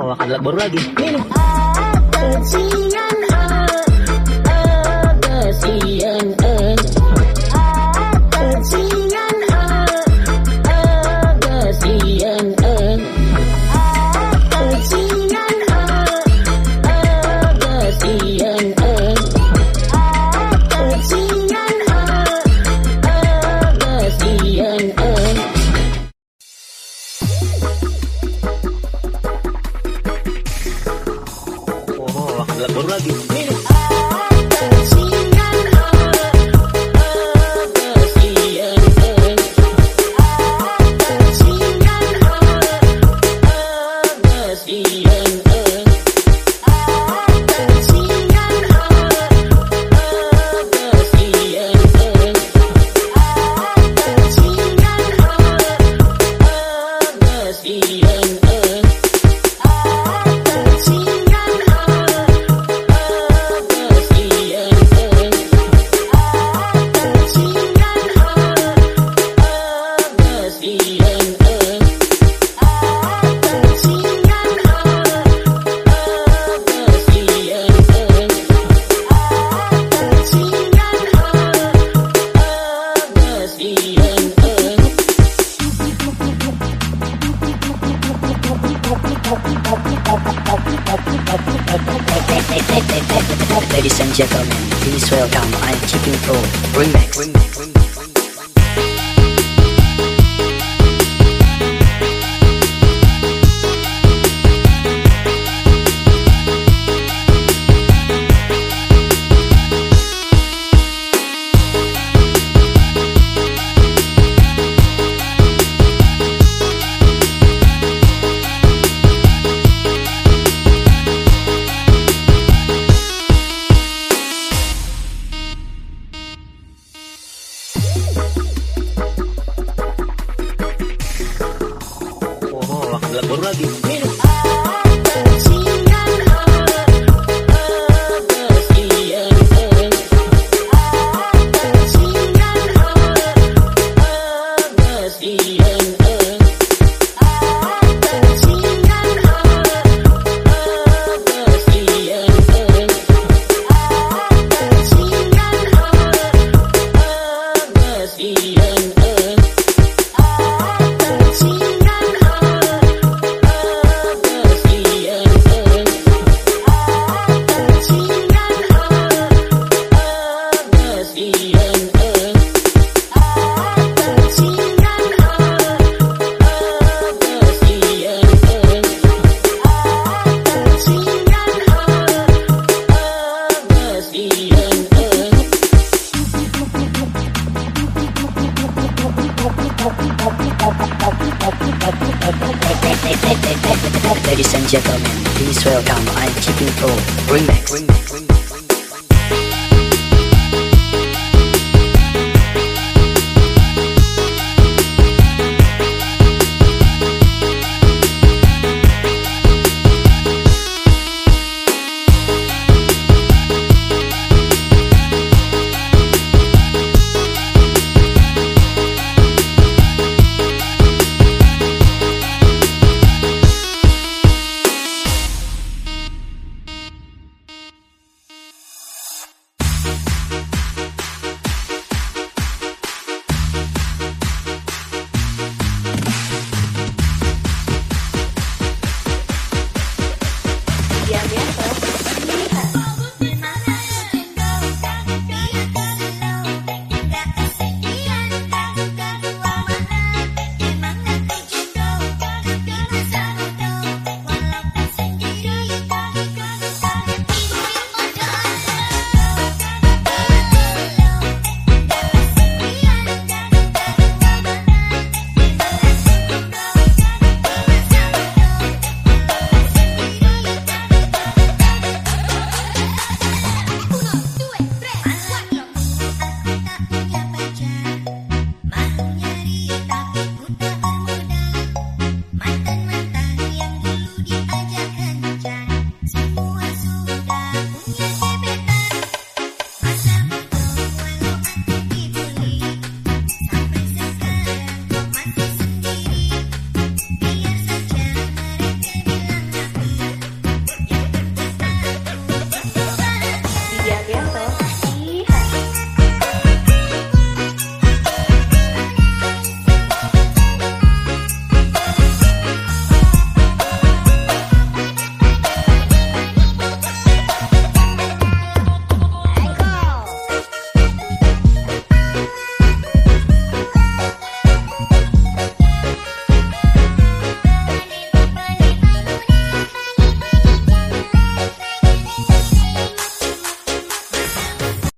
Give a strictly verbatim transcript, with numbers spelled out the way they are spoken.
akan lagu baru lagi. Ini. Kesian ah, ah, kesian ah, kesian ah, ah, kesian ah, kesian ah, ah, kesian ah, kesian ah, ah, kesian ah. Oh, akan lagu baru lagi. Ini. Kesian ah, ah, kesian ah, kesian ah, ah, kesian ah, kesian ah, ah, kesian ah, kesian ah, ah, kesian ah. Ladies and gentlemen, please welcome I'm Keeping Pro Remix. Oh, akan lagu baru lagi. Ini. Kesian ah, ah, kesian ah, kesian ah, ah, kesian ah, kesian ah, ah, kesian ah, kesian ah, ah, kesian ah. Ladies and gentlemen, please welcome I'm Keeping Pro Remix.